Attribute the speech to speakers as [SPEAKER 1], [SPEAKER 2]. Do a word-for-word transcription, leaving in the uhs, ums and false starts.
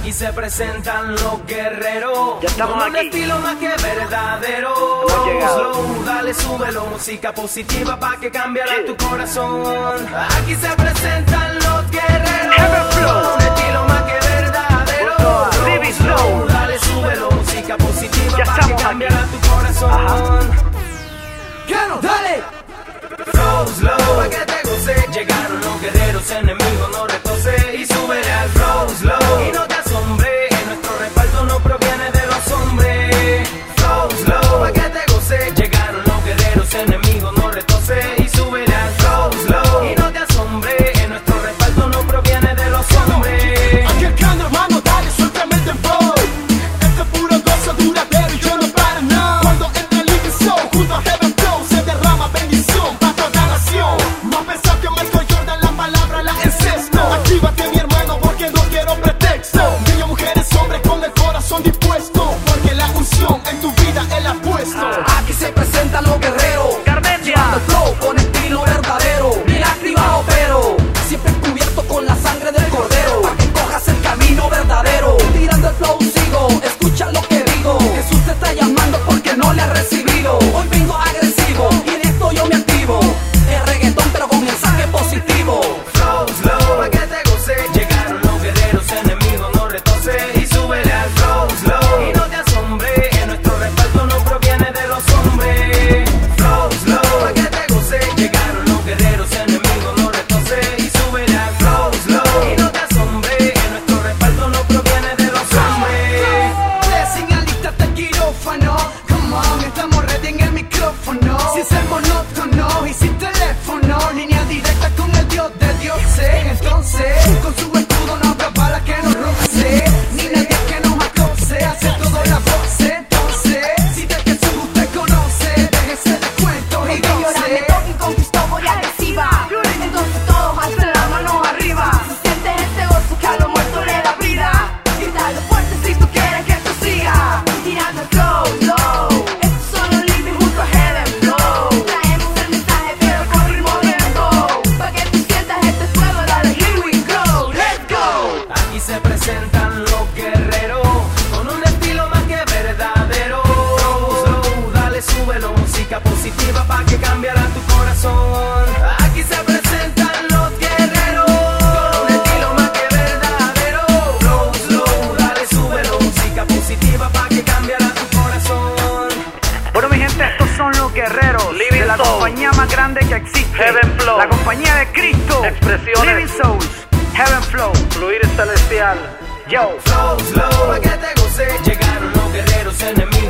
[SPEAKER 1] Aquí se presentan los guerreros,
[SPEAKER 2] ya estamos
[SPEAKER 1] con un
[SPEAKER 2] aquí.
[SPEAKER 1] estilo más que verdadero.
[SPEAKER 2] Hemos llegado.
[SPEAKER 1] Slow, dale, súbelo, música positiva pa' que cambiará
[SPEAKER 2] Sí.
[SPEAKER 1] tu corazón. Aquí se presentan los guerreros,
[SPEAKER 2] Heaven Flow.
[SPEAKER 1] con un estilo más que verdadero.
[SPEAKER 2] Junto a Living Slow.
[SPEAKER 1] Dale, súbelo, música positiva
[SPEAKER 2] Ya
[SPEAKER 1] pa' que
[SPEAKER 2] estamos
[SPEAKER 1] cambiará
[SPEAKER 2] aquí.
[SPEAKER 1] tu corazón.
[SPEAKER 2] Ajá.
[SPEAKER 1] ¡Claro, dale! Flow slow, pa' que te goce. Llegaron los guerreros, enemigos no retose. Y súbele al flow slow, y no te asombre, nuestro respaldo no proviene de los hombres. Flow slow, pa' que te goce. Llegaron los guerreros, enemigos no retose. Y súbele al flow slow, y no te asombre, nuestro respaldo no proviene de los hombres.
[SPEAKER 3] Aquí el cano, hermano, dale, suéltame el dembow. Este es puro gozo duradero y yo no paro, no. Cuando entra el Living Soul junto a Heaven Flow, se derrama bendición para toda nación. Más pensado que Michael Jordan, la palabra la encesto. Actívate, mi hermano, porque no quiero pretexto. Niños, mujeres, hombres con el corazón dispuesto, porque la unción en tu vida él ha puesto.
[SPEAKER 4] Aquí se presentan los guerreros,
[SPEAKER 2] Carmentia.
[SPEAKER 4] llevando el flow con estilo verdadero. Bien activado pero siempre cubierto con la sangre del cordero, para que cojas el camino verdadero. Tirando el flow sigo, escucha lo que digo. Jesús te está llamando porque no le has recibido. Hoy vengo agresivo y de esto yo me activo. Es reggaetón pero con mensaje positivo.
[SPEAKER 1] Flow slow, pa' que te goce. Llegaron los guerreros, enemigos no retose. Y súbele al flow slow, y no te asombre, nuestro respaldo no proviene de los hombres. Flow slow, pa' que te goce. Llegaron los guerreros, enemigos no retose. Y súbele al flow slow, y no te asombre, nuestro respaldo no proviene de los hombres.
[SPEAKER 4] Blessing, alístate al quirófano. Come on, estamos ready en el micrófono. Sin ser monótono y sin teléfono. Línea directa con el Dios de dioses. Entonces, con su escudo no habrá bala que nos roce, ni nadie que nos acose. Hace todo la voz. Entonces, si de Jesús usted conoce, déjese de cuentos y
[SPEAKER 5] El que llora me
[SPEAKER 4] goce.
[SPEAKER 5] toca y conquistó voy agresiva. Entonces todos alcen las manos arriba. Si sientes este gozo que a los muertos le da vida, grítalo fuerte si tú quieres que esto siga. Tirando el flow, low. Estos son los Living junto a Heaven Flow. Traemos el mensaje pero con ritmo lento, pa' que tú sientas este fuego, dale, here we go, let's go.
[SPEAKER 1] Aquí se presentan los guerreros, con un estilo más que verdadero. Slow, dale, súbelo, música positiva pa' que cambiará tu corazón. Aquí se presentan los guerreros, con un estilo más que verdadero. Flow, slow, dale, súbelo, música positiva pa' que cambiará tu corazón.
[SPEAKER 2] Bueno, mi gente, estos son los guerreros
[SPEAKER 6] Living
[SPEAKER 2] de la
[SPEAKER 6] Soul.
[SPEAKER 2] compañía más grande que existe,
[SPEAKER 6] Heaven Flow.
[SPEAKER 2] la compañía de Cristo.
[SPEAKER 6] Expresiones.
[SPEAKER 2] Living Souls, Heaven Flow.
[SPEAKER 6] Fluir celestial.
[SPEAKER 2] Yo.
[SPEAKER 1] Flow, slow, pa' que te goce. Llegaron los guerreros, enemigos